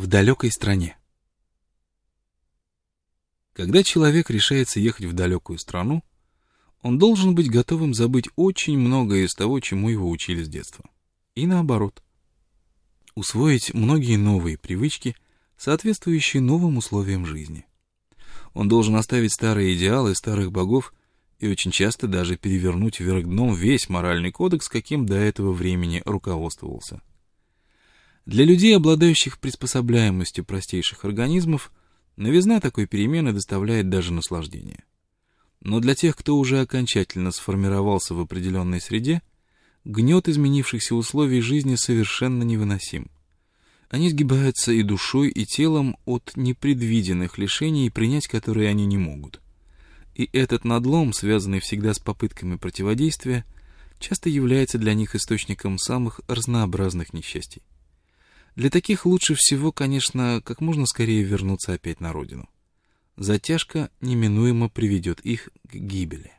В далекой стране. Когда человек решается ехать в далекую страну, он должен быть готовым забыть очень многое из того, чему его учили с детства. И наоборот. Усвоить многие новые привычки, соответствующие новым условиям жизни. Он должен оставить старые идеалы старых богов и очень часто даже перевернуть вверх дном весь моральный кодекс, каким до этого времени руководствовался. Для людей, обладающих приспособляемостью простейших организмов, новизна такой перемены доставляет даже наслаждение. Но для тех, кто уже окончательно сформировался в определенной среде, гнет изменившихся условий жизни совершенно невыносим. Они сгибаются и душой, и телом от непредвиденных лишений, принять которые они не могут. И этот надлом, связанный всегда с попытками противодействия, часто является для них источником самых разнообразных несчастий. Для таких лучше всего, конечно, как можно скорее вернуться опять на родину. Затяжка неминуемо приведет их к гибели.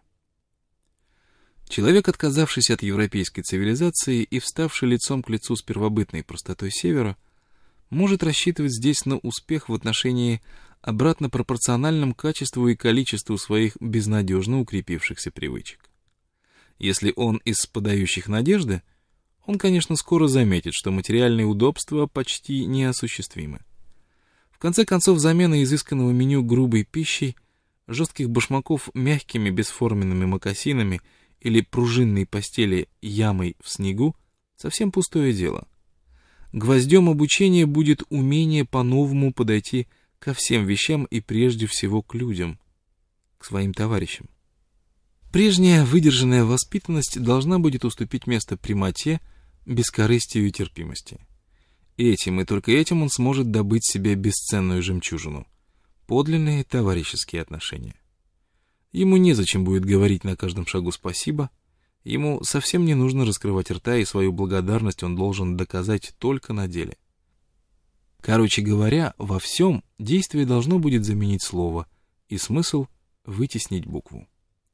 Человек, отказавшийся от европейской цивилизации и вставший лицом к лицу с первобытной простотой Севера, может рассчитывать здесь на успех в отношении обратно пропорциональном качеству и количеству своих безнадежно укрепившихся привычек. Если он из подающих надежды, он, конечно, скоро заметит, что материальные удобства почти неосуществимы. В конце концов, замена изысканного меню грубой пищей, жестких башмаков мягкими бесформенными мокасинами или пружинной постели ямой в снегу — совсем пустое дело. Гвоздем обучения будет умение по-новому подойти ко всем вещам и прежде всего к людям, к своим товарищам. Прежняя выдержанная воспитанность должна будет уступить место прямоте, бескорыстию и терпимости. Этим и только этим он сможет добыть себе бесценную жемчужину — подлинные товарищеские отношения. Ему незачем будет говорить на каждом шагу спасибо, ему совсем не нужно раскрывать рта, и свою благодарность он должен доказать только на деле. Короче говоря, во всем действие должно будет заменить слово, и смысл вытеснить букву.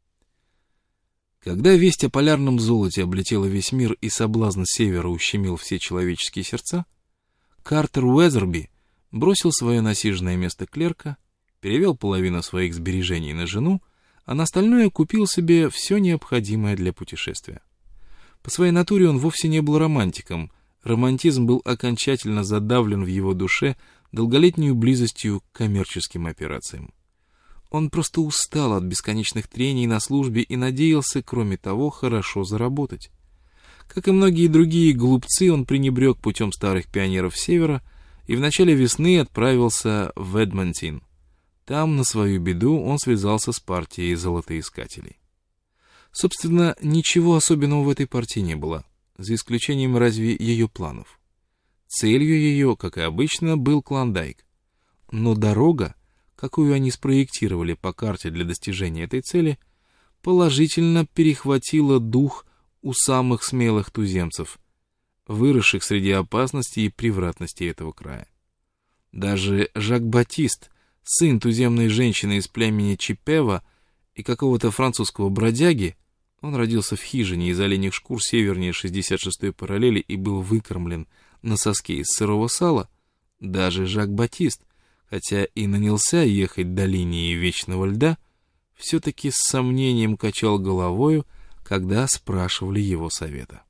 Когда весть о полярном золоте облетела весь мир и соблазн севера ущемил все человеческие сердца, Картер Уэзерби бросил свое насиженное место клерка, перевел половину своих сбережений на жену, а на остальное купил себе все необходимое для путешествия. По своей натуре он вовсе не был романтиком, романтизм был окончательно задавлен в его душе долголетней близостью к коммерческим операциям. Он просто устал от бесконечных трений на службе и надеялся, кроме того, хорошо заработать. Как и многие другие глупцы, он пренебрег путем старых пионеров Севера и в начале весны отправился в Эдмонтон. Там, на свою беду, он связался с партией золотоискателей. Собственно, ничего особенного в этой партии не было, за исключением разве ее планов. Целью ее, как и обычно, был Клондайк. Но дорога, какую они спроектировали по карте для достижения этой цели, положительно перехватила дух у самых смелых туземцев, выросших среди опасностей и превратностей этого края. Даже Жак-Батист, сын туземной женщины из племени Чипева и какого-то французского бродяги, он родился в хижине из оленьих шкур севернее 66-й параллели и был выкормлен на соске из сырого сала, даже Жак-Батист, хотя и нанялся ехать до линии вечного льда, все-таки с сомнением качал головою, когда спрашивали его совета.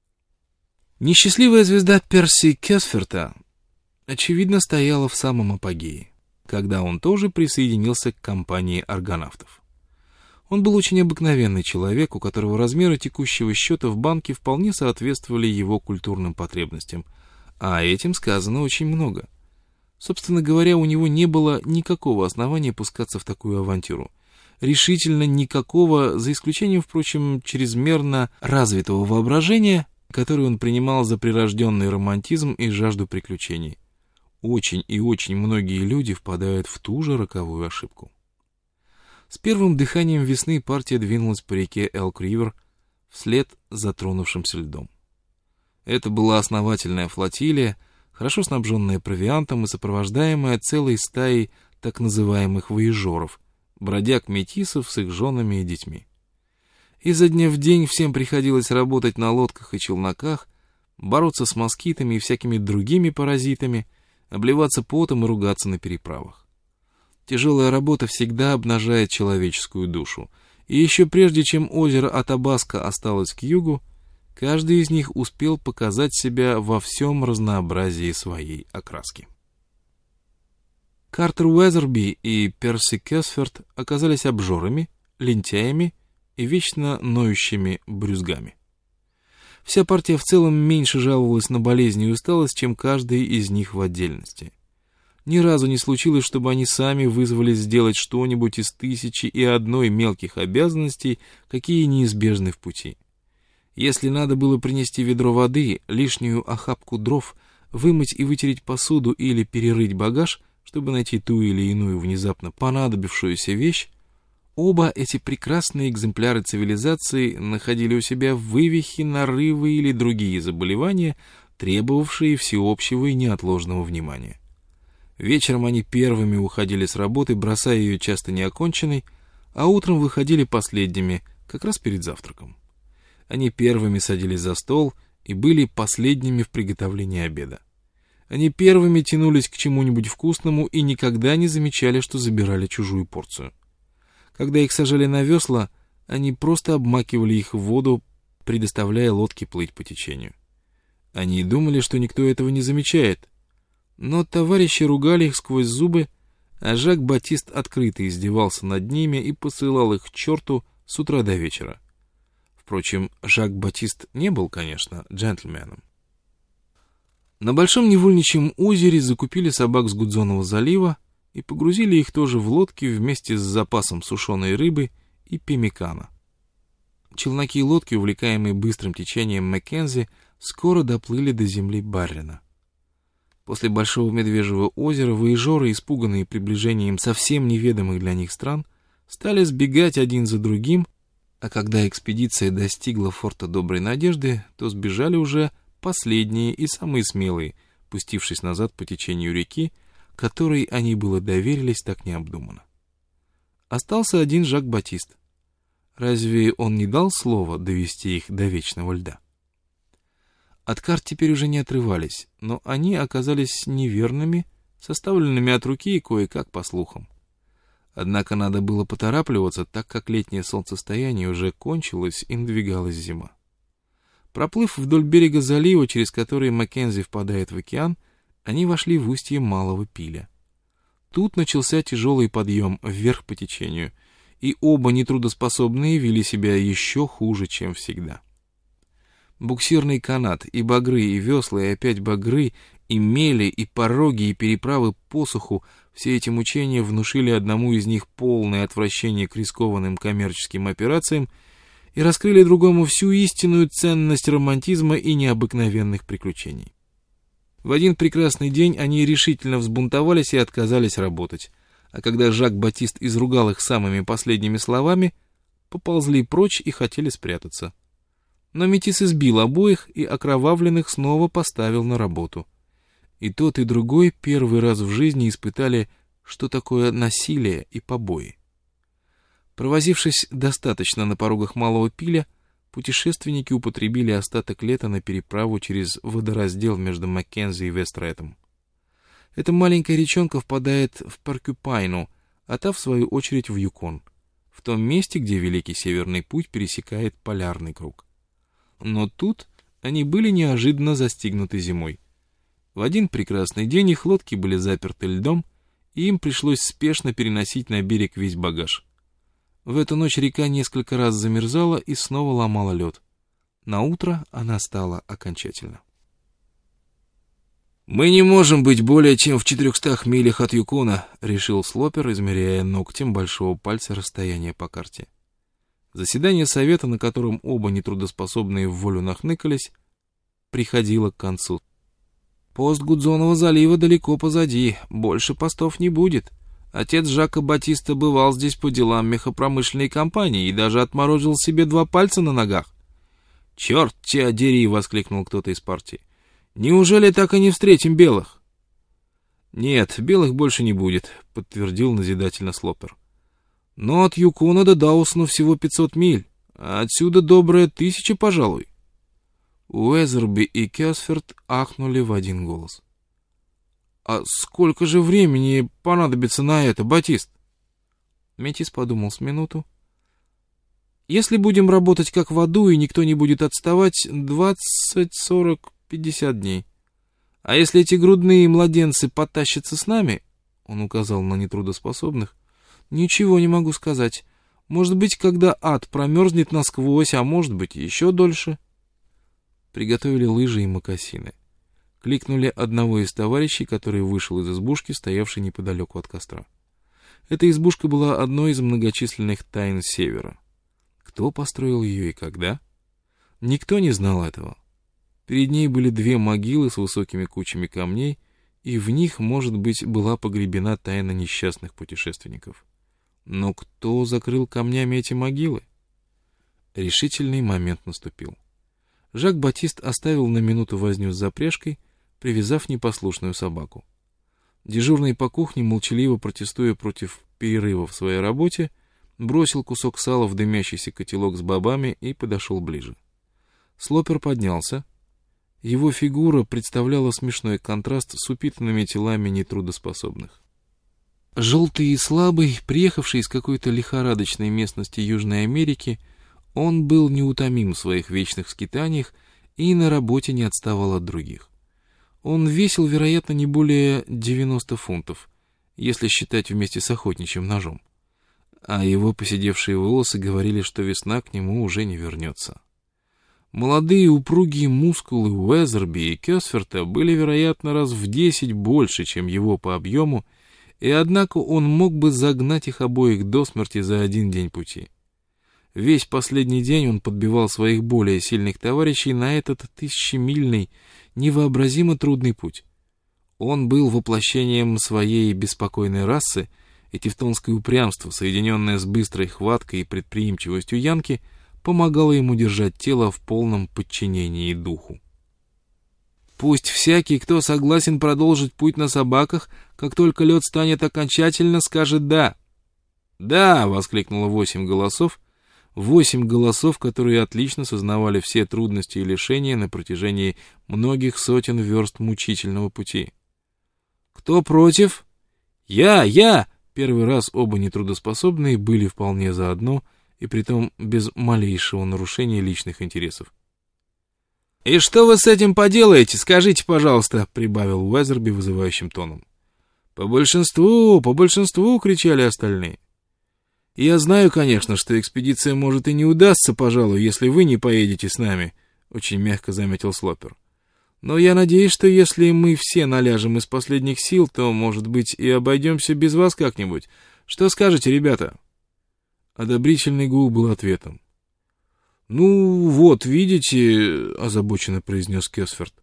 Несчастливая звезда Перси Кесферта, очевидно, стояла в самом апогее, когда он тоже присоединился к компании аргонавтов. Он был очень обыкновенный человек, у которого размеры текущего счета в банке вполне соответствовали его культурным потребностям, а этим сказано очень много. Собственно говоря, у него не было никакого основания пускаться в такую авантюру. Решительно никакого, за исключением, впрочем, чрезмерно развитого воображения, которое он принимал за прирожденный романтизм и жажду приключений. Очень и очень многие люди впадают в ту же роковую ошибку. С первым дыханием весны партия двинулась по реке Элк-Ривер вслед за тронувшимся льдом. Это была основательная флотилия, хорошо снабженная провиантом и сопровождаемая целой стаей так называемых вояжеров, бродяг-метисов с их женами и детьми. Изо дня в день всем приходилось работать на лодках и челноках, бороться с москитами и всякими другими паразитами, обливаться потом и ругаться на переправах. Тяжелая работа всегда обнажает человеческую душу, и еще прежде, чем озеро Атабаска осталось к югу, каждый из них успел показать себя во всем разнообразии своей окраски. Картер Уэзерби и Перси Кёсфорд оказались обжорами, лентяями и вечно ноющими брюзгами. Вся партия в целом меньше жаловалась на болезни и усталость, чем каждый из них в отдельности. Ни разу не случилось, чтобы они сами вызвались сделать что-нибудь из 1001 мелких обязанностей, какие неизбежны в пути. Если надо было принести ведро воды, лишнюю охапку дров, вымыть и вытереть посуду или перерыть багаж, чтобы найти ту или иную внезапно понадобившуюся вещь, оба эти прекрасные экземпляры цивилизации находили у себя вывихи, нарывы или другие заболевания, требовавшие всеобщего и неотложного внимания. Вечером они первыми уходили с работы, бросая ее часто неоконченной, а утром выходили последними, как раз перед завтраком. Они первыми садились за стол и были последними в приготовлении обеда. Они первыми тянулись к чему-нибудь вкусному и никогда не замечали, что забирали чужую порцию. Когда их сажали на весла, они просто обмакивали их в воду, предоставляя лодке плыть по течению. Они думали, что никто этого не замечает, но товарищи ругали их сквозь зубы, а Жак-Батист открыто издевался над ними и посылал их к черту с утра до вечера. Впрочем, Жак-Батист не был, конечно, джентльменом. На Большом Невольничьем озере закупили собак с Гудзонова залива и погрузили их тоже в лодки вместе с запасом сушеной рыбы и пеммикана. Челноки и лодки, увлекаемые быстрым течением Маккензи, скоро доплыли до земли Баррена. После Большого Медвежьего озера вояжеры, испуганные приближением совсем неведомых для них стран, стали сбегать один за другим, а когда экспедиция достигла форта Доброй Надежды, то сбежали уже последние и самые смелые, пустившись назад по течению реки, которой они было доверились так необдуманно. Остался один Жак-Батист. Разве он не дал слова довести их до вечного льда? От карт теперь уже не отрывались, но они оказались неверными, составленными от руки и кое-как по слухам. Однако надо было поторапливаться, так как летнее солнцестояние уже кончилось и надвигалась зима. Проплыв вдоль берега залива, через который Маккензи впадает в океан, они вошли в устье Малого Пиля. Тут начался тяжелый подъем вверх по течению, и оба нетрудоспособные вели себя еще хуже, чем всегда. Буксирный канат, и багры, и весла, и опять багры, и мели, и пороги, и переправы по суху — все эти мучения внушили одному из них полное отвращение к рискованным коммерческим операциям и раскрыли другому всю истинную ценность романтизма и необыкновенных приключений. В один прекрасный день они решительно взбунтовались и отказались работать, а когда Жак-Батист изругал их самыми последними словами, поползли прочь и хотели спрятаться. Но метис избил обоих и окровавленных снова поставил на работу. И тот, и другой первый раз в жизни испытали, что такое насилие и побои. Провозившись достаточно на порогах Малого Пиля, путешественники употребили остаток лета на переправу через водораздел между Маккензи и Вестретом. Эта маленькая речонка впадает в Поркюпайну, а та, в свою очередь, в Юкон, в том месте, где Великий Северный Путь пересекает полярный круг. Но тут они были неожиданно застигнуты зимой. В один прекрасный день их лодки были заперты льдом, и им пришлось спешно переносить на берег весь багаж. В эту ночь река несколько раз замерзала и снова ломала лед. Наутро она стала окончательно. «Мы не можем быть более чем в 400 милях от Юкона», — решил Слопер, измеряя ногтем большого пальца расстояние по карте. Заседание совета, на котором оба нетрудоспособные в волю нахныкались, приходило к концу. «Пост Гудзонова залива далеко позади, больше постов не будет. Отец Жака Батиста бывал здесь по делам мехопромышленной компании и даже отморозил себе 2 пальца на ногах». «Черт тебя дери!» — воскликнул кто-то из партии. «Неужели так и не встретим белых?» «Нет, белых больше не будет», — подтвердил назидательно Слопер. «Но от Юкона до Даусона всего 500 миль, а отсюда добрая 1000, пожалуй». Уэзерби и Кёсфорд ахнули в один голос. «А сколько же времени понадобится на это, Батист?» Метис подумал с минуту. «Если будем работать как в аду, и никто не будет отставать, 20, 40, 50 дней. А если эти грудные младенцы потащатся с нами, — он указал на нетрудоспособных, — ничего не могу сказать. Может быть, когда ад промерзнет насквозь, а может быть, еще дольше». Приготовили лыжи и мокасины. Кликнули одного из товарищей, который вышел из избушки, стоявшей неподалеку от костра. Эта избушка была одной из многочисленных тайн Севера. Кто построил ее и когда? Никто не знал этого. Перед ней были две могилы с высокими кучами камней, и в них, может быть, была погребена тайна несчастных путешественников. Но кто закрыл камнями эти могилы? Решительный момент наступил. Жак-Батист оставил на минуту возню с запряжкой, привязав непослушную собаку. Дежурный по кухне, молчаливо протестуя против перерыва в своей работе, бросил кусок сала в дымящийся котелок с бобами и подошел ближе. Слопер поднялся. Его фигура представляла смешной контраст с упитанными телами нетрудоспособных. Желтый и слабый, приехавший из какой-то лихорадочной местности Южной Америки, он был неутомим в своих вечных скитаниях и на работе не отставал от других. Он весил, вероятно, не более 90 фунтов, если считать вместе с охотничьим ножом. А его поседевшие волосы говорили, что весна к нему уже не вернется. Молодые упругие мускулы Уэзерби и Кёсферта были, вероятно, раз в 10 больше, чем его по объему, и однако он мог бы загнать их обоих до смерти за один день пути. Весь последний день он подбивал своих более сильных товарищей на этот тысячемильный, невообразимо трудный путь. Он был воплощением своей беспокойной расы, и тевтонское упрямство, соединенное с быстрой хваткой и предприимчивостью янки, помогало ему держать тело в полном подчинении духу. «Пусть всякий, кто согласен продолжить путь на собаках, как только лед станет окончательно, скажет «да». «Да!» — воскликнуло 8 голосов, 8 голосов, которые отлично сознавали все трудности и лишения на протяжении многих сотен верст мучительного пути. «Кто против?» «Я!» Первый раз оба нетрудоспособные были вполне заодно, и притом без малейшего нарушения личных интересов. «И что вы с этим поделаете, скажите, пожалуйста», — прибавил Уэзерби вызывающим тоном. По большинству!» — кричали остальные. «Я знаю, конечно, что экспедиция может и не удастся, пожалуй, если вы не поедете с нами», — очень мягко заметил Слопер. «Но я надеюсь, что если мы все наляжем из последних сил, то, может быть, и обойдемся без вас как-нибудь. Что скажете, ребята?» Одобрительный гул был ответом. «Ну, вот, видите», — озабоченно произнес Кёсферт.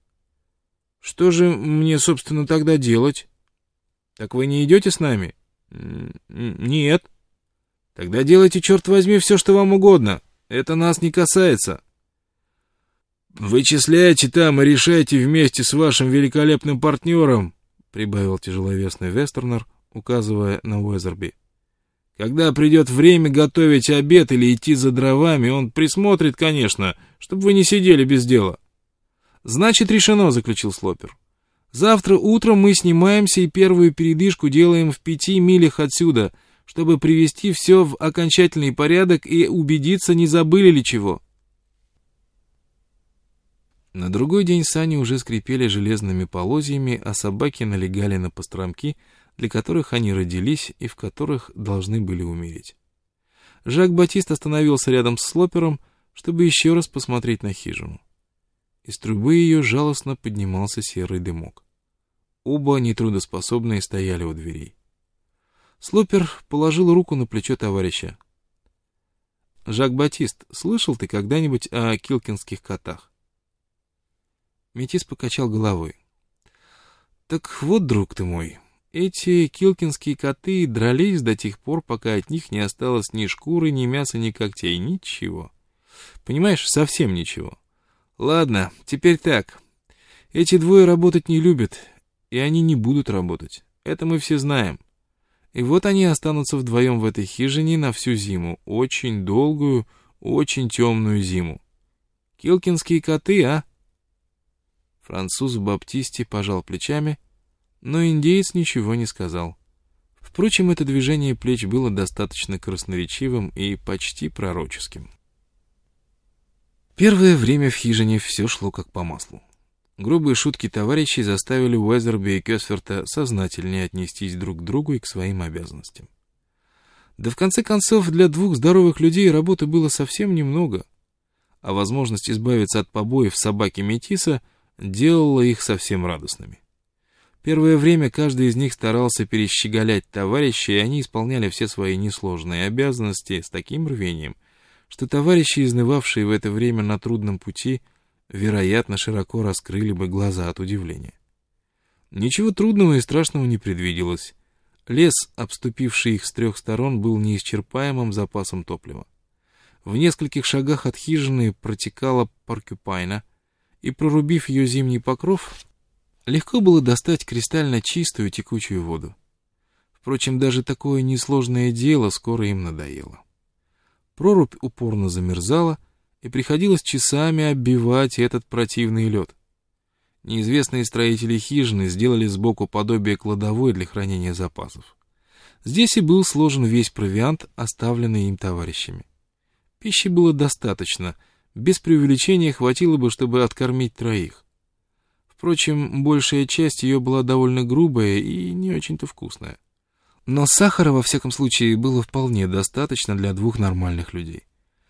«Что же мне, собственно, тогда делать?» «Так вы не идете с нами?» «Нет». «Тогда делайте, черт возьми, все, что вам угодно. Это нас не касается». «Вычисляйте там и решайте вместе с вашим великолепным партнером», — прибавил тяжеловесный Вестернер, указывая на Уэзерби. «Когда придет время готовить обед или идти за дровами, он присмотрит, конечно, чтобы вы не сидели без дела». «Значит, решено», — заключил Слопер. «Завтра утром мы снимаемся и первую передышку делаем в 5 милях отсюда, чтобы привести все в окончательный порядок и убедиться, не забыли ли чего». На другой день сани уже скрипели железными полозьями, а собаки налегали на постромки, для которых они родились и в которых должны были умереть. Жак-Батист остановился рядом с Слопером, чтобы еще раз посмотреть на хижину. Из трубы ее жалостно поднимался серый дымок. Оба нетрудоспособные стояли у дверей. Слопер положил руку на плечо товарища. «Жак-Батист, слышал ты когда-нибудь о килкинских котах?» Метис покачал головой. «Так вот, друг ты мой, эти килкинские коты дрались до тех пор, пока от них не осталось ни шкуры, ни мяса, ни когтей, ничего. Понимаешь, совсем ничего. Ладно, теперь так. Эти двое работать не любят, и они не будут работать. Это мы все знаем. И вот они останутся вдвоем в этой хижине на всю зиму, очень долгую, очень темную зиму. Килкинские коты, а?» Француз в баптисте пожал плечами, Но индеец ничего не сказал. Впрочем, это движение плеч было достаточно красноречивым и почти пророческим. Первое время в хижине все шло как по маслу. Грубые шутки товарищей заставили Уэзерби и Кёсферта сознательнее отнестись друг к другу и к своим обязанностям. Да в конце концов, для двух здоровых людей работы было совсем немного, а возможность избавиться от побоев собаки Метиса делала их совсем радостными. Первое время каждый из них старался перещеголять товарища, и они исполняли все свои несложные обязанности с таким рвением, что товарищи, изнывавшие в это время на трудном пути, вероятно, широко раскрыли бы глаза от удивления. Ничего трудного и страшного не предвиделось. Лес, обступивший их с трех сторон, был неисчерпаемым запасом топлива. В нескольких шагах от хижины протекала Поркюпайна, и, прорубив ее зимний покров, легко было достать кристально чистую текучую воду. Впрочем, даже такое несложное дело скоро им надоело. Прорубь упорно замерзала, и приходилось часами оббивать этот противный лед. Неизвестные строители хижины сделали сбоку подобие кладовой для хранения запасов. Здесь и был сложен весь провиант, оставленный им товарищами. Пищи было достаточно, без преувеличения хватило бы, чтобы откормить троих. Впрочем, большая часть ее была довольно грубая и не очень-то вкусная. Но сахара, во всяком случае, было вполне достаточно для двух нормальных людей.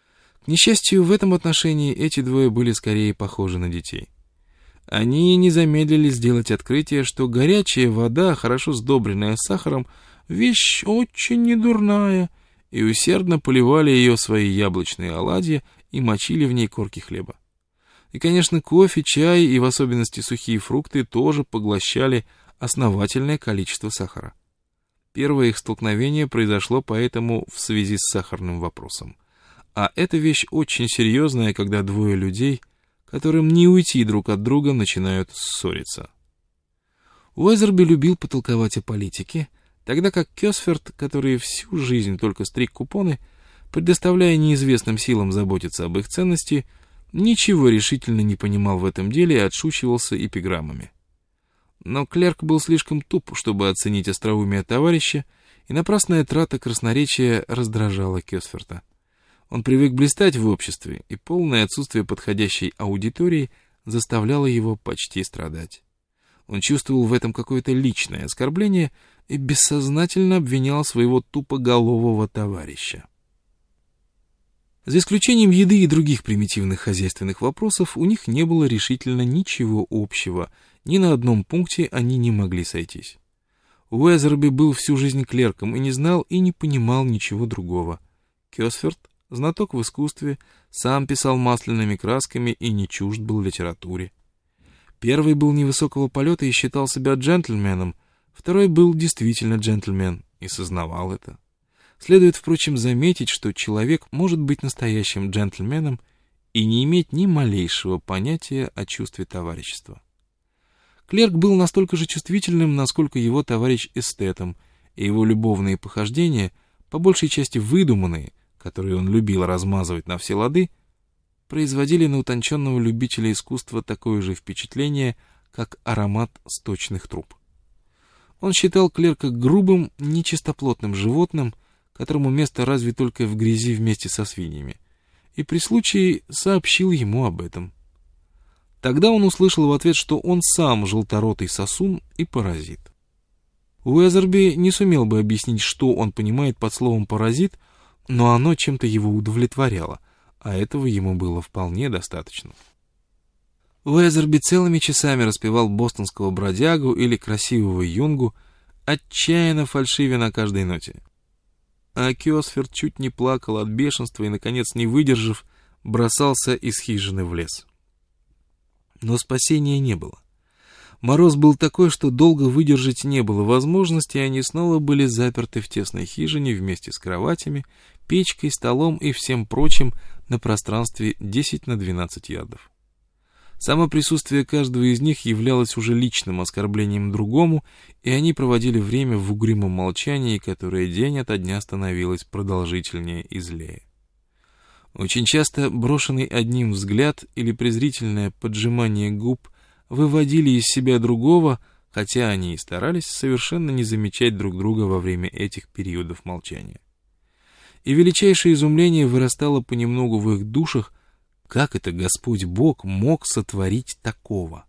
К несчастью, в этом отношении эти двое были скорее похожи на детей. Они не замедлили сделать открытие, что горячая вода, хорошо сдобренная сахаром, вещь очень недурная, и усердно поливали ее в свои яблочные оладьи и мочили в ней корки хлеба. И, конечно, кофе, чай и в особенности сухие фрукты тоже поглощали основательное количество сахара. Первое их столкновение произошло поэтому в связи с сахарным вопросом. А эта вещь очень серьезная, когда двое людей, которым не уйти друг от друга, начинают ссориться. Уэзерби любил потолковать о политике, тогда как Кёсферт, который всю жизнь только стриг купоны, предоставляя неизвестным силам заботиться об их ценности, ничего решительно не понимал в этом деле и отшучивался эпиграммами. Но клерк был слишком туп, чтобы оценить остроумие товарища, и напрасная трата красноречия раздражала Кёсферта. Он привык блистать в обществе, и полное отсутствие подходящей аудитории заставляло его почти страдать. Он чувствовал в этом какое-то личное оскорбление и бессознательно обвинял своего тупоголового товарища. За исключением еды и других примитивных хозяйственных вопросов, у них не было решительно ничего общего, ни на одном пункте они не могли сойтись. Уэзерби был всю жизнь клерком и не знал и не понимал ничего другого. Кёсферт, знаток в искусстве, сам писал масляными красками и не чужд был литературе. Первый был невысокого полета и считал себя джентльменом, второй был действительно джентльмен и сознавал это. Следует, впрочем, заметить, что человек может быть настоящим джентльменом и не иметь ни малейшего понятия о чувстве товарищества. Клерк был настолько же чувствительным, насколько его товарищ эстетом, и его любовные похождения, по большей части выдуманные, которые он любил размазывать на все лады, производили на утонченного любителя искусства такое же впечатление, как аромат сточных труб. Он считал клерка грубым, нечистоплотным животным, которому место разве только в грязи вместе со свиньями, и при случае сообщил ему об этом. Тогда он услышал в ответ, что он сам желторотый сосун и паразит. Уэзерби не сумел бы объяснить, что он понимает под словом «паразит», но оно чем-то его удовлетворяло, а этого ему было вполне достаточно. Уэзерби целыми часами распевал бостонского бродягу или красивого юнгу, отчаянно фальшивя на каждой ноте. А Кёсферт чуть не плакал от бешенства и, наконец, не выдержав, бросался из хижины в лес. Но спасения не было. Мороз был такой, что долго выдержать не было возможности, и они снова были заперты в тесной хижине вместе с кроватями, печкой, столом и всем прочим на пространстве 10 на 12 ярдов. Само присутствие каждого из них являлось уже личным оскорблением другому, и они проводили время в угрюмом молчании, которое день ото дня становилось продолжительнее и злее. Очень часто брошенный одним взгляд или презрительное поджимание губ выводили из себя другого, хотя они и старались совершенно не замечать друг друга во время этих периодов молчания. И величайшее изумление вырастало понемногу в их душах, как это Господь Бог мог сотворить такого.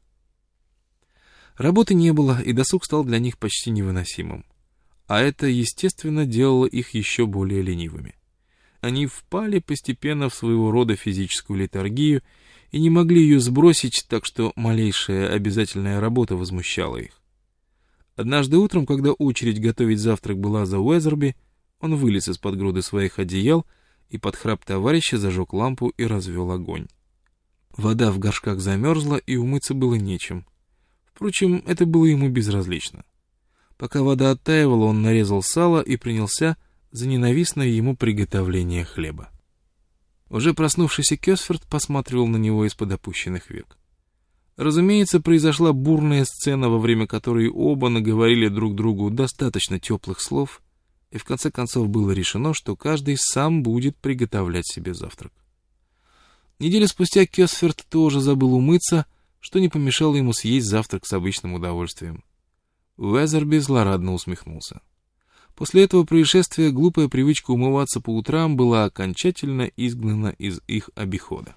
Работы не было, и досуг стал для них почти невыносимым. А это, естественно, делало их еще более ленивыми. Они впали постепенно в своего рода физическую летаргию и не могли ее сбросить, так что малейшая обязательная работа возмущала их. Однажды утром, когда очередь готовить завтрак была за Уэзерби, он вылез из-под груды своих одеял и под храп товарища зажег лампу и развел огонь. Вода в горшках замерзла, и умыться было нечем. Впрочем, это было ему безразлично. Пока вода оттаивала, он нарезал сало и принялся за ненавистное ему приготовление хлеба. Уже проснувшийся Кёсфорд посматривал на него из-под опущенных век. Разумеется, произошла бурная сцена, во время которой оба наговорили друг другу достаточно теплых слов, и в конце концов было решено, что каждый сам будет приготовлять себе завтрак. Неделю спустя Кёсфорд тоже забыл умыться, что не помешало ему съесть завтрак с обычным удовольствием. Уэзерби злорадно усмехнулся. После этого происшествия глупая привычка умываться по утрам была окончательно изгнана из их обихода.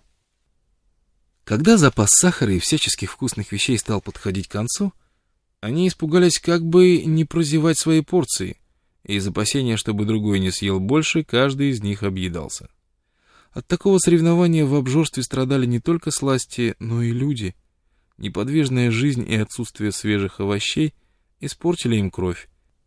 Когда запас сахара и всяческих вкусных вещей стал подходить к концу, они испугались, как бы не прозевать свои порции, и из опасения, чтобы другой не съел больше, каждый из них объедался. От такого соревнования в обжорстве страдали не только сласти, но и люди. Неподвижная жизнь и отсутствие свежих овощей испортили им кровь,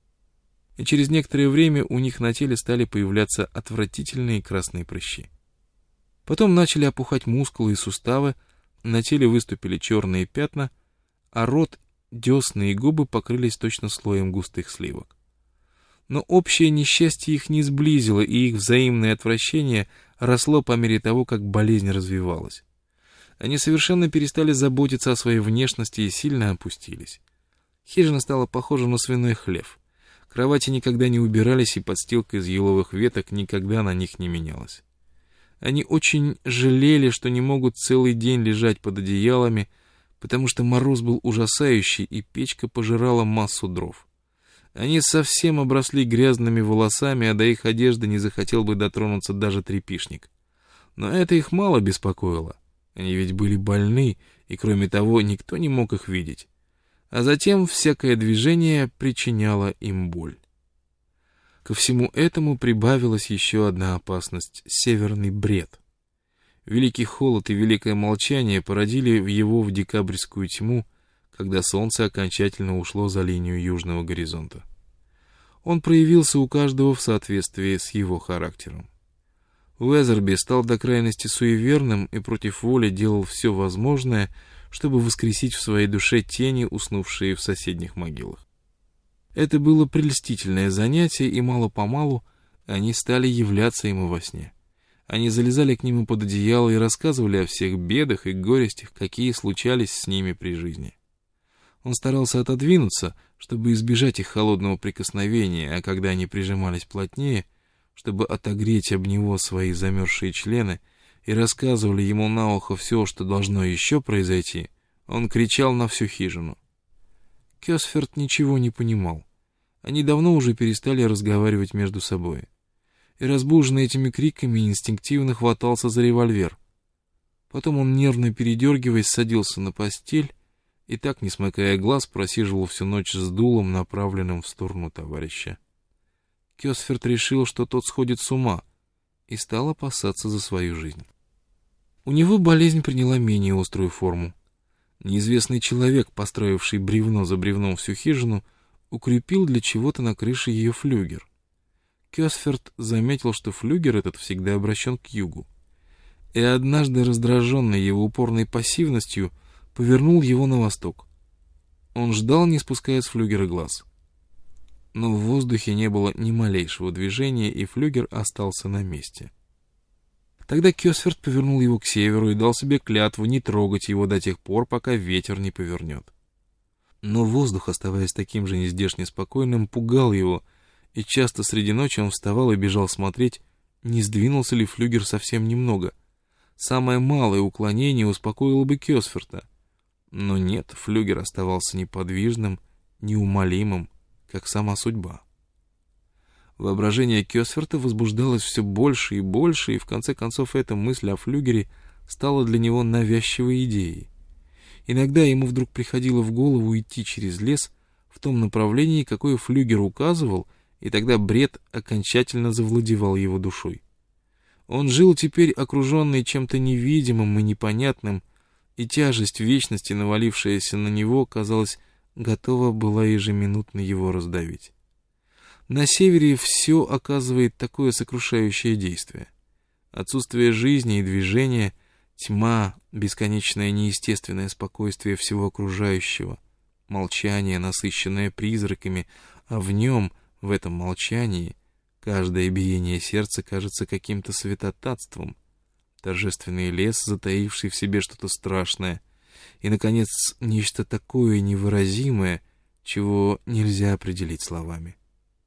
и через некоторое время у них на теле стали появляться отвратительные красные прыщи. Потом начали опухать мускулы и суставы, на теле выступили черные пятна, а рот, десны и губы покрылись точно слоем густых сливок. Но общее несчастье их не сблизило, и их взаимное отвращение росло по мере того, как болезнь развивалась. Они совершенно перестали заботиться о своей внешности и сильно опустились. Хижина стала похожа на свиной хлев. Кровати никогда не убирались, и подстилка из еловых веток никогда на них не менялась. Они очень жалели, что не могут целый день лежать под одеялами, потому что мороз был ужасающий, и печка пожирала массу дров. Они совсем обросли грязными волосами, а до их одежды не захотел бы дотронуться даже тряпишник. Но это их мало беспокоило. Они ведь были больны, и кроме того, никто не мог их видеть. А затем всякое движение причиняло им боль. Ко всему этому прибавилась еще одна опасность — северный бред. Великий холод и великое молчание породили его в декабрьскую тьму, когда солнце окончательно ушло за линию южного горизонта. Он проявился у каждого в соответствии с его характером. Уэзерби стал до крайности суеверным и против воли делал все возможное, чтобы воскресить в своей душе тени, уснувшие в соседних могилах. Это было прельстительное занятие, и мало-помалу они стали являться ему во сне. Они залезали к нему под одеяло и рассказывали о всех бедах и горестях, какие случались с ними при жизни. Он старался отодвинуться, чтобы избежать их холодного прикосновения, а когда они прижимались плотнее, чтобы отогреть об него свои замерзшие члены, и рассказывали ему на ухо все, что должно еще произойти, он кричал на всю хижину. Кёсфорд ничего не понимал. Они давно уже перестали разговаривать между собой. И разбуженный этими криками инстинктивно хватался за револьвер. Потом он, нервно передергиваясь, садился на постель и так, не смыкая глаз, просиживал всю ночь с дулом, направленным в сторону товарища. Кёсфорд решил, что тот сходит с ума, и стал опасаться за свою жизнь. У него болезнь приняла менее острую форму. Неизвестный человек, построивший бревно за бревном всю хижину, укрепил для чего-то на крыше ее флюгер. Кёсфорд заметил, что флюгер этот всегда обращен к югу, и однажды, раздраженный его упорной пассивностью, повернул его на восток. Он ждал, не спуская с флюгера глаз. Но в воздухе не было ни малейшего движения, и флюгер остался на месте. Тогда Кёсфорд повернул его к северу и дал себе клятву не трогать его до тех пор, пока ветер не повернет. Но воздух, оставаясь таким же нездешне спокойным, пугал его, и часто среди ночи он вставал и бежал смотреть, не сдвинулся ли флюгер совсем немного. Самое малое уклонение успокоило бы Кёсфорда. Но нет, флюгер оставался неподвижным неумолимым, как сама судьба. Воображение Кёсферта возбуждалось все больше, и в конце концов эта мысль о флюгере стала для него навязчивой идеей. Иногда ему вдруг приходило в голову идти через лес в том направлении, какое флюгер указывал, и тогда бред окончательно завладевал его душой. Он жил теперь окруженный чем-то невидимым и непонятным, и тяжесть вечности, навалившаяся на него, казалось, готова была ежеминутно его раздавить. На севере все оказывает такое сокрушающее действие. Отсутствие жизни и движения, тьма, бесконечное неестественное спокойствие всего окружающего, молчание, насыщенное призраками, а в нем, в этом молчании, каждое биение сердца кажется каким-то святотатством, торжественный лес, затаивший в себе что-то страшное, и, наконец, нечто такое невыразимое, чего нельзя определить словами.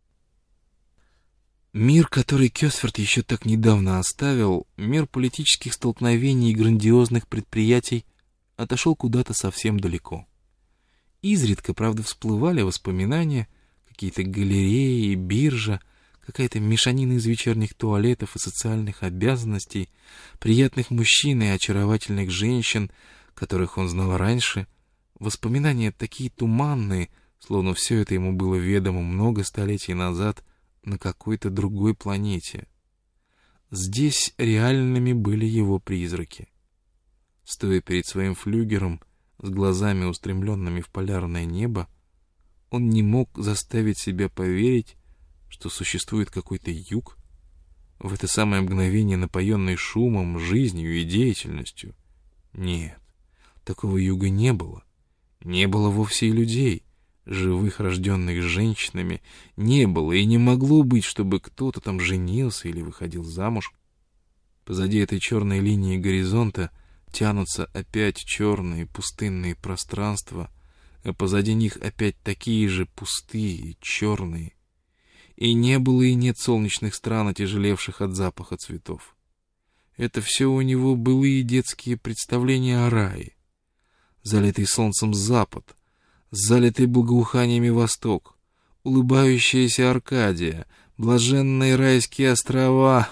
Мир, который Кёсферт еще так недавно оставил, мир политических столкновений и грандиозных предприятий, отошел куда-то совсем далеко. Изредка, правда, всплывали воспоминания, какие-то галереи, биржа, какая-то мешанина из вечерних туалетов и социальных обязанностей, приятных мужчин и очаровательных женщин, которых он знал раньше, воспоминания такие туманные, словно все это ему было ведомо много столетий назад на какой-то другой планете. Здесь реальными были его призраки. Стоя перед своим флюгером, с глазами устремленными в полярное небо, он не мог заставить себя поверить, что существует какой-то юг, в это самое мгновение напоенный шумом, жизнью и деятельностью. Нет, такого юга не было. Не было вовсе и людей, живых, рожденных женщинами, не было и не могло быть, чтобы кто-то там женился или выходил замуж. Позади этой черной линии горизонта тянутся опять черные пустынные пространства, а позади них опять такие же пустые, черные. И не было и нет солнечных стран, отяжелевших от запаха цветов. Это все у него былые детские представления о рае. Залитый солнцем запад, залитый благоуханиями восток, улыбающаяся Аркадия, блаженные райские острова.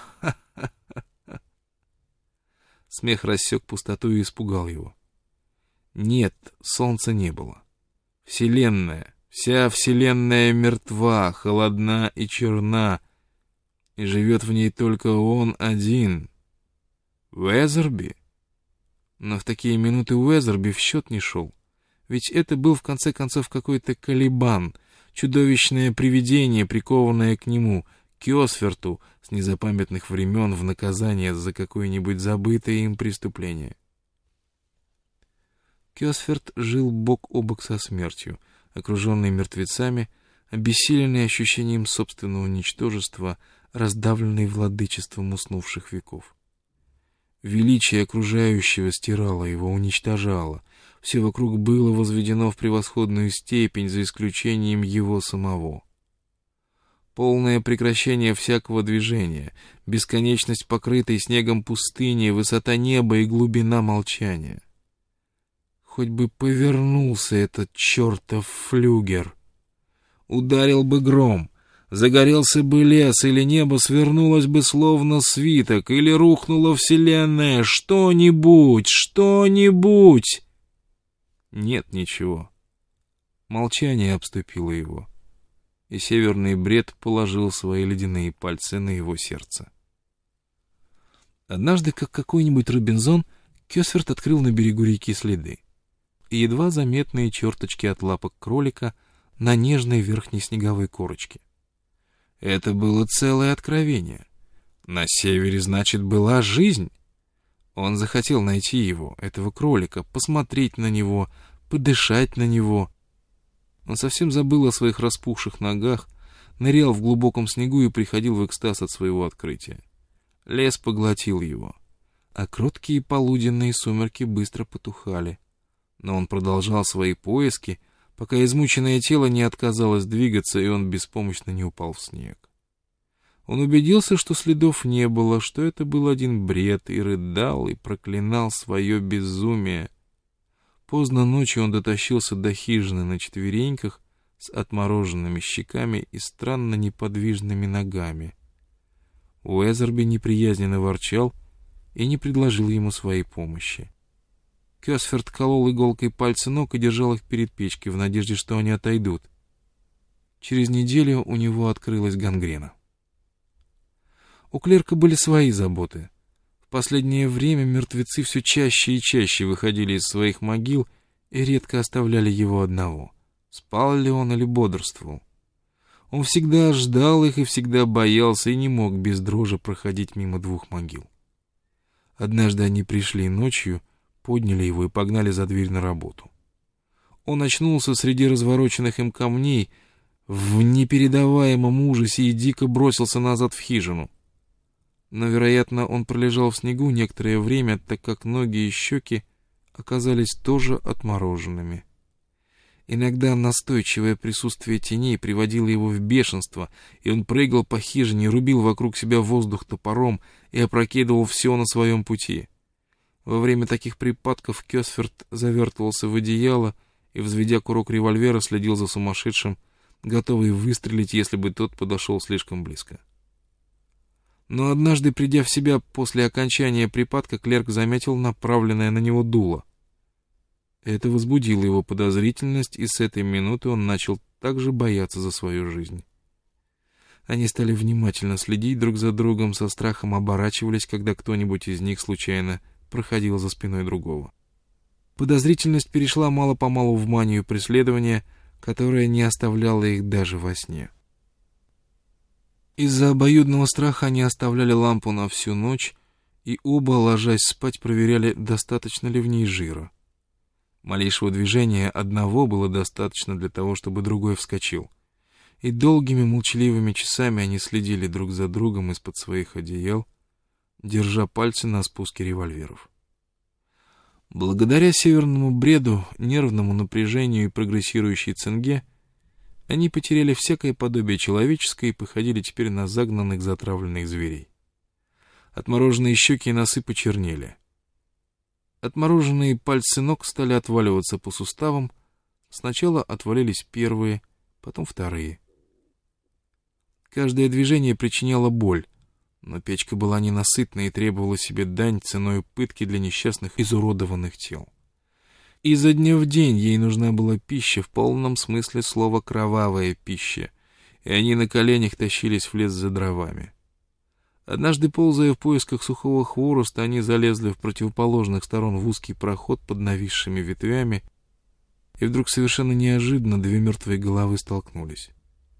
Смех рассек пустоту и испугал его. Нет, солнца не было. Вселенная, вся вселенная мертва, холодна и черна, и живет в ней только он один. Уэзерби? Но в такие минуты Уэзерби в счет не шел. Ведь это был, в конце концов, какой-то Калибан, чудовищное привидение, прикованное к нему, Кёсферту, с незапамятных времен в наказание за какое-нибудь забытое им преступление. Кёсферт жил бок о бок со смертью, окруженный мертвецами, обессиленный ощущением собственного ничтожества, раздавленный владычеством уснувших веков. Величие окружающего стирало его, уничтожало. Все вокруг было возведено в превосходную степень, за исключением его самого. Полное прекращение всякого движения, бесконечность покрытой снегом пустыни, высота неба и глубина молчания. Хоть бы повернулся этот чертов флюгер. Ударил бы гром, загорелся бы лес, или небо свернулось бы словно свиток, или рухнула вселенная, что-нибудь, что-нибудь. Нет ничего. Молчание обступило его, и северный бред положил свои ледяные пальцы на его сердце. Однажды, как какой-нибудь Робинзон, Кёсферт открыл на берегу реки следы, и едва заметные черточки от лапок кролика на нежной верхней снеговой корочке. Это было целое откровение. На севере, значит, была жизнь. Он захотел найти его, этого кролика, посмотреть на него, подышать на него. Он совсем забыл о своих распухших ногах, нырял в глубоком снегу и приходил в экстаз от своего открытия. Лес поглотил его, а кроткие полуденные сумерки быстро потухали. Но он продолжал свои поиски, пока измученное тело не отказалось двигаться, и он беспомощно не упал в снег. Он убедился, что следов не было, что это был один бред, и рыдал, и проклинал свое безумие. Поздно ночью он дотащился до хижины на четвереньках, с отмороженными щеками и странно неподвижными ногами. Уэзерби неприязненно ворчал и не предложил ему своей помощи. Кёсферт колол иголкой пальцы ног и держал их перед печкой в надежде, что они отойдут. Через неделю у него открылась гангрена. У клерка были свои заботы. В последнее время мертвецы все чаще и чаще выходили из своих могил и редко оставляли его одного. Спал ли он или бодрствовал? Он всегда ждал их и всегда боялся и не мог без дрожи проходить мимо двух могил. Однажды они пришли ночью, подняли его и погнали за дверь на работу. Он очнулся среди развороченных им камней в непередаваемом ужасе и дико бросился назад в хижину. Но, вероятно, он пролежал в снегу некоторое время, так как ноги и щеки оказались тоже отмороженными. Иногда настойчивое присутствие теней приводило его в бешенство, и он прыгал по хижине, рубил вокруг себя воздух топором и опрокидывал все на своем пути. Во время таких припадков Кёсферт завертывался в одеяло и, взведя курок револьвера, следил за сумасшедшим, готовый выстрелить, если бы тот подошел слишком близко. Но однажды, придя в себя после окончания припадка, клерк заметил направленное на него дуло. Это возбудило его подозрительность, и с этой минуты он начал также бояться за свою жизнь. Они стали внимательно следить друг за другом, со страхом оборачивались, когда кто-нибудь из них случайно проходил за спиной другого. Подозрительность перешла мало-помалу в манию преследования, которая не оставляла их даже во сне. Из-за обоюдного страха они оставляли лампу на всю ночь, и оба, ложась спать, проверяли, достаточно ли в ней жира. Малейшего движения одного было достаточно для того, чтобы другой вскочил. И долгими молчаливыми часами они следили друг за другом из-под своих одеял, держа пальцы на спуске револьверов. Благодаря северному бреду, нервному напряжению и прогрессирующей цинге, они потеряли всякое подобие человеческое и походили теперь на загнанных затравленных зверей. Отмороженные щеки и носы почернели. Отмороженные пальцы ног стали отваливаться по суставам. Сначала отвалились первые, потом вторые. Каждое движение причиняло боль, но печка была ненасытна и требовала себе дань ценой пытки для несчастных изуродованных тел. Изо дня в день ей нужна была пища, в полном смысле слова кровавая пища, и они на коленях тащились в лес за дровами. Однажды, ползая в поисках сухого хвороста, они залезли в противоположных сторон в узкий проход под нависшими ветвями, и вдруг совершенно неожиданно две мертвые головы столкнулись.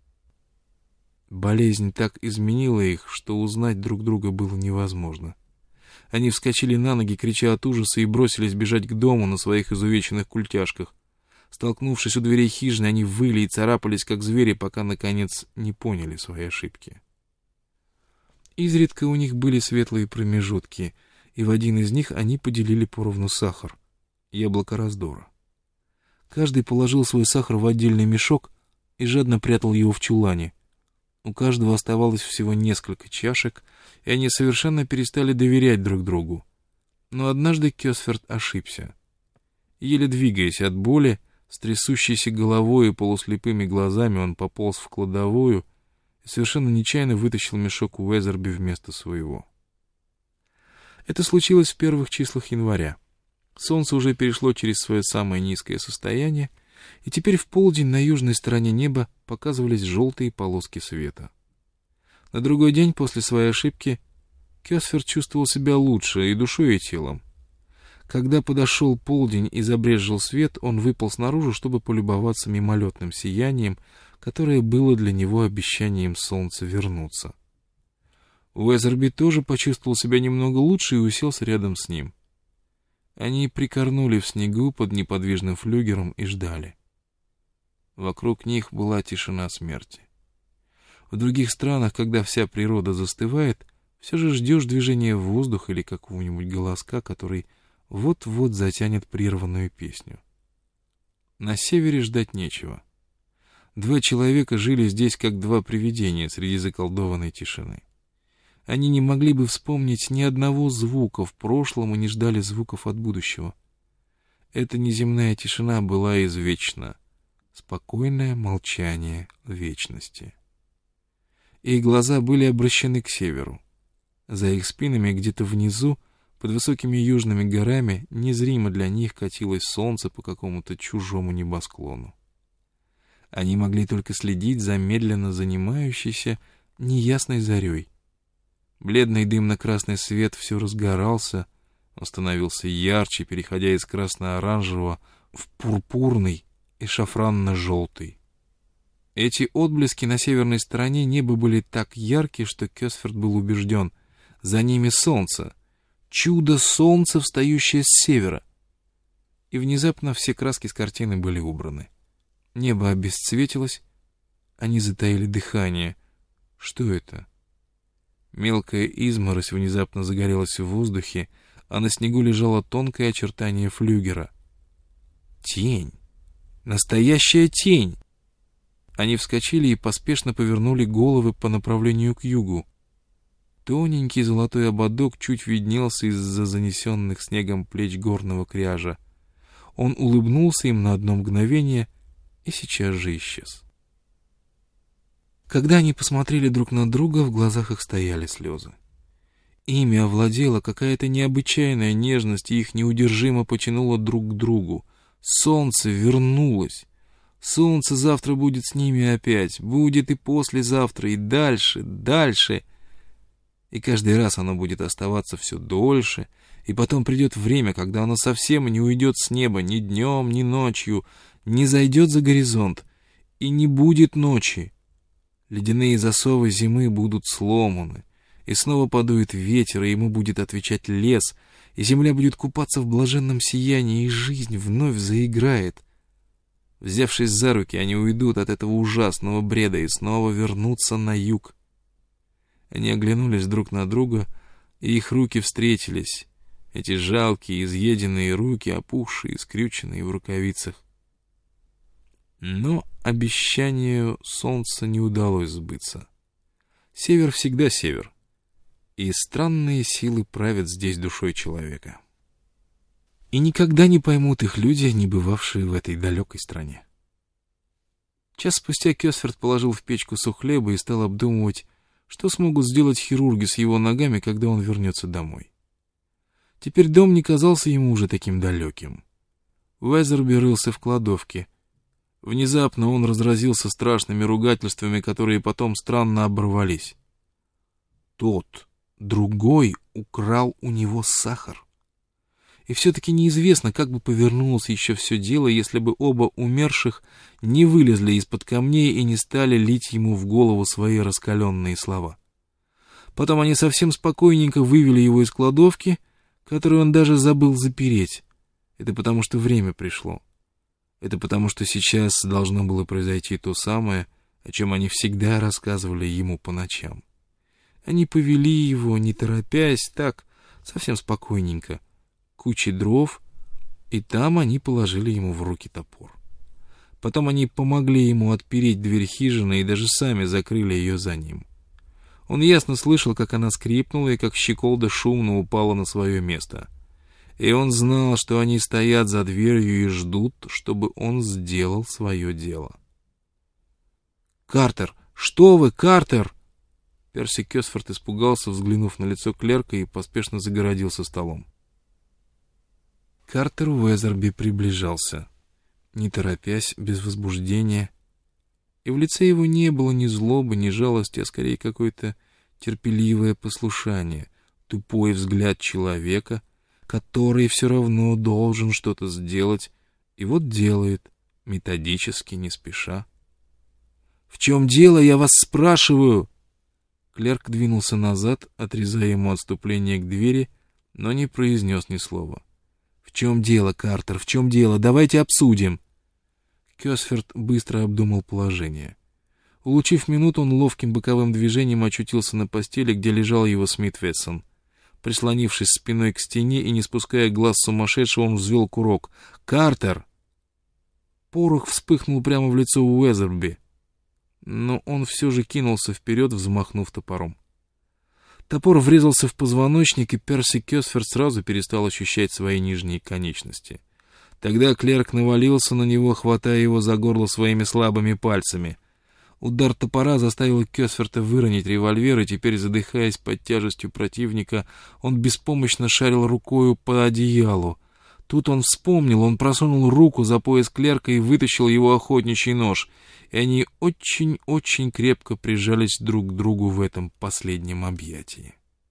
Болезнь так изменила их, что узнать друг друга было невозможно. Они вскочили на ноги, крича от ужаса, и бросились бежать к дому на своих изувеченных культяшках. Столкнувшись у дверей хижины, они выли и царапались, как звери, пока, наконец, не поняли свои ошибки. Изредка у них были светлые промежутки, и в один из них они поделили поровну сахар, яблоко раздора. Каждый положил свой сахар в отдельный мешок и жадно прятал его в чулане. У каждого оставалось всего несколько чашек, и они совершенно перестали доверять друг другу. Но однажды Кёсферт ошибся. Еле двигаясь от боли, с трясущейся головой и полуслепыми глазами он пополз в кладовую и совершенно нечаянно вытащил мешок Уэзерби вместо своего. Это случилось в первых числах января. Солнце уже перешло через свое самое низкое состояние, и теперь в полдень на южной стороне неба показывались желтые полоски света. На другой день после своей ошибки Кёсферт чувствовал себя лучше и душой, и телом. Когда подошел полдень и забрезжил свет, он выпал снаружи, чтобы полюбоваться мимолетным сиянием, которое было для него обещанием солнца вернуться. Уэзерби тоже почувствовал себя немного лучше и уселся рядом с ним. Они прикорнули в снегу под неподвижным флюгером и ждали. Вокруг них была тишина смерти. В других странах, когда вся природа застывает, все же ждешь движения воздуха или какого-нибудь голоска, который вот-вот затянет прерванную песню. На севере ждать нечего. Два человека жили здесь, как два привидения среди заколдованной тишины. Они не могли бы вспомнить ни одного звука в прошлом и не ждали звуков от будущего. Эта неземная тишина была извечна. спокойное молчание вечности. Их глаза были обращены к северу. За их спинами где-то внизу, под высокими южными горами, незримо для них катилось солнце по какому-то чужому небосклону. Они могли только следить за медленно занимающейся неясной зарей. Бледный дымно-красный свет все разгорался, он становился ярче, переходя из красно-оранжевого в пурпурный и шафранно-желтый. Эти отблески на северной стороне неба были так ярки, что Кёсферт был убежден, за ними солнце, чудо солнца, встающее с севера. И внезапно все краски с картины были убраны. Небо обесцветилось, они затаили дыхание. Что это? Мелкая изморозь внезапно загорелась в воздухе, а на снегу лежало тонкое очертание флюгера. Тень! Настоящая тень! Они вскочили и поспешно повернули головы по направлению к югу. Тоненький золотой ободок чуть виднелся из-за занесенных снегом плеч горного кряжа. Он улыбнулся им на одно мгновение и сейчас же исчез. Когда они посмотрели друг на друга, в глазах их стояли слезы. Ими овладела какая-то необычайная нежность, и их неудержимо потянуло друг к другу. Солнце вернулось. Солнце завтра будет с ними опять, будет и послезавтра, и дальше, дальше. И каждый раз оно будет оставаться все дольше, и потом придет время, когда оно совсем не уйдет с неба ни днем, ни ночью, не зайдет за горизонт, и не будет ночи. Ледяные засовы зимы будут сломаны, и снова подует ветер, и ему будет отвечать лес, и земля будет купаться в блаженном сиянии, и жизнь вновь заиграет. Взявшись за руки, они уйдут от этого ужасного бреда и снова вернутся на юг. Они оглянулись друг на друга, и их руки встретились. Эти жалкие, изъеденные руки, опухшие, скрюченные в рукавицах. Но обещанию солнца не удалось сбыться. Север всегда север, и странные силы правят здесь душой человека. И никогда не поймут их люди, не бывавшие в этой далекой стране. Час спустя Кёсферт положил в печь кусок хлеба и стал обдумывать, что смогут сделать хирурги с его ногами, когда он вернется домой. Теперь дом не казался ему уже таким далеким. Уэзерби рылся в кладовке. Внезапно он разразился страшными ругательствами, которые потом странно оборвались. Тот, другой, украл у него сахар. И все-таки неизвестно, как бы повернулось еще все дело, если бы оба умерших не вылезли из-под камней и не стали лить ему в голову свои раскаленные слова. Потом они совсем спокойненько вывели его из кладовки, которую он даже забыл запереть. Это потому, что время пришло. Это потому, что сейчас должно было произойти то самое, о чем они всегда рассказывали ему по ночам. Они повели его, не торопясь, так, совсем спокойненько, кучей дров, и там они положили ему в руки топор. Потом они помогли ему отпереть дверь хижины и даже сами закрыли ее за ним. Он ясно слышал, как она скрипнула и как щеколда шумно упала на свое место. И он знал, что они стоят за дверью и ждут, чтобы он сделал свое дело. «Картер! Что вы, Картер?» Перси Кёсферт испугался, взглянув на лицо клерка, и поспешно загородился столом. Картер Уэзерби приближался, не торопясь, без возбуждения, и в лице его не было ни злобы, ни жалости, а скорее какое-то терпеливое послушание, тупой взгляд человека, который все равно должен что-то сделать, и вот делает, методически, не спеша. «В чем дело, я вас спрашиваю?» Клерк двинулся назад, отрезая ему отступление к двери, но не произнес ни слова. «В чем дело, Картер, в чем дело? Давайте обсудим!» Кёсферт быстро обдумал положение. Улучив минуту, он ловким боковым движением очутился на постели, где лежал его Смит Вессон. Прислонившись спиной к стене и не спуская глаз сумасшедшего, он взвел курок. «Картер!» Порох вспыхнул прямо в лицо Уэзерби, но он все же кинулся вперед, взмахнув топором. Топор врезался в позвоночник, и Перси Кёсферт сразу перестал ощущать свои нижние конечности. Тогда клерк навалился на него, хватая его за горло своими слабыми пальцами. Удар топора заставил Кёсферта выронить револьвер, и теперь, задыхаясь под тяжестью противника, он беспомощно шарил рукою по одеялу. Тут он вспомнил, он просунул руку за пояс клерка и вытащил его охотничий нож, и они очень-очень крепко прижались друг к другу в этом последнем объятии.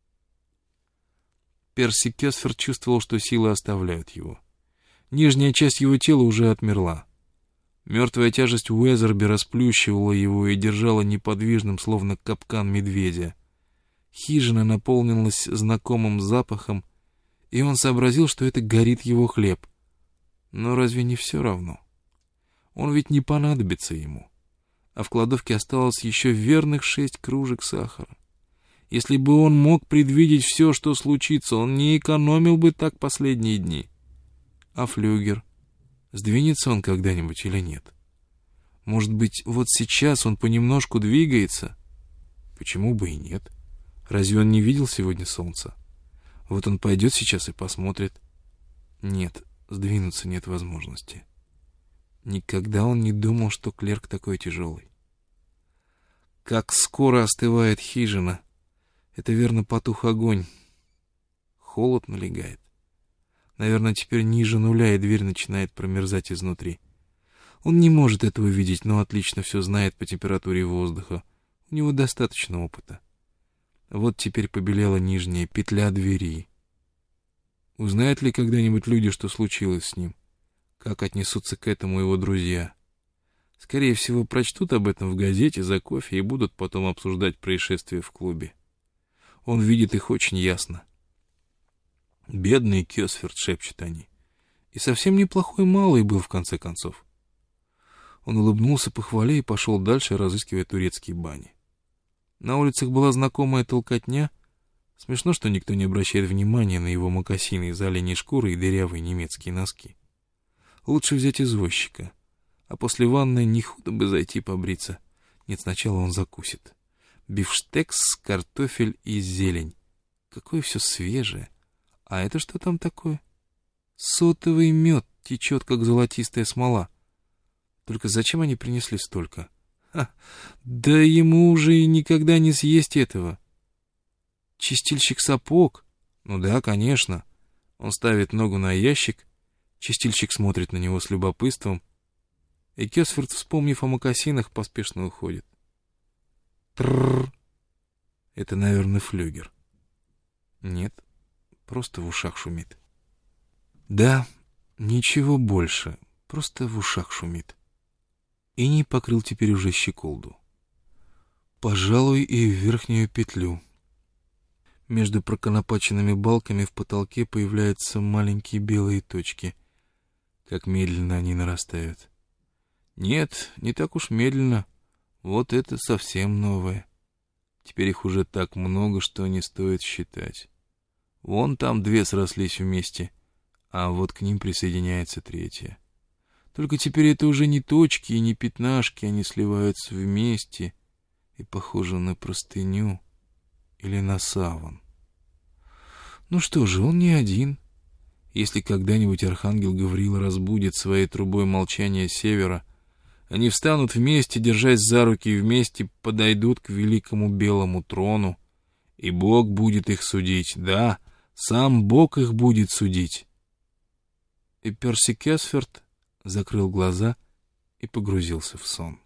Перси Кёсферт чувствовал, что силы оставляют его. Нижняя часть его тела уже отмерла. Мертвая тяжесть Уэзерби расплющивала его и держала неподвижным, словно капкан медведя. Хижина наполнилась знакомым запахом, и он сообразил, что это горит его хлеб. Но разве не все равно? Он ведь не понадобится ему. А в кладовке осталось еще верных 6 кружек сахара. Если бы он мог предвидеть все, что случится, он не экономил бы так последние дни. А флюгер? Сдвинется он когда-нибудь или нет? Может быть, вот сейчас он понемножку двигается? Почему бы и нет? Разве он не видел сегодня солнца? Вот он пойдет сейчас и посмотрит. Нет, сдвинуться нет возможности. Никогда он не думал, что клерк такой тяжелый. Как скоро остывает хижина. Это верно потух огонь. Холод налегает. Наверное, теперь ниже нуля, и дверь начинает промерзать изнутри. Он не может этого видеть, но отлично все знает по температуре воздуха. У него достаточно опыта. Вот теперь побелела нижняя петля двери. Узнают ли когда-нибудь люди, что случилось с ним? Как отнесутся к этому его друзья? Скорее всего, прочтут об этом в газете за кофе и будут потом обсуждать происшествие в клубе. Он видит их очень ясно. «Бедный Кёсферт», — шепчут они. И совсем неплохой малый был, в конце концов. Он улыбнулся похвале и пошел дальше, разыскивая турецкие бани. На улицах была знакомая толкотня. Смешно, что никто не обращает внимания на его мокасины из оленей шкуры и дырявые немецкие носки. Лучше взять извозчика. А после ванны не худо бы зайти побриться. Нет, сначала он закусит. Бифштекс, картофель и зелень. Какое все свежее. А это что там такое? Сотовый мед течет, как золотистая смола. Только зачем они принесли столько? Ха, да ему уже и никогда не съесть этого. Чистильщик сапог? Ну да, конечно. Он ставит ногу на ящик. Чистильщик смотрит на него с любопытством. И Кёсферт, вспомнив о мокасинах, поспешно уходит. Трррр. Это, наверное, флюгер. Нет, просто в ушах шумит. Да, ничего больше, просто в ушах шумит. Иней покрыл теперь уже щеколду. Пожалуй, и верхнюю петлю. Между проконопаченными балками в потолке появляются маленькие белые точки. Как медленно они нарастают. Нет, не так уж медленно. Вот это совсем новое. Теперь их уже так много, что не стоит считать. Вон там 2 срослись вместе, а вот к ним присоединяется 3. Только теперь это уже не точки и не пятнашки, они сливаются вместе и похожи на простыню или на саван. Ну что же, он не один. Если когда-нибудь архангел Гавриил разбудит своей трубой молчание севера, они встанут вместе, держась за руки, и вместе подойдут к великому белому трону, и Бог будет их судить. Да, сам Бог их будет судить. И Перси Кёсферт закрыл глаза и погрузился в сон.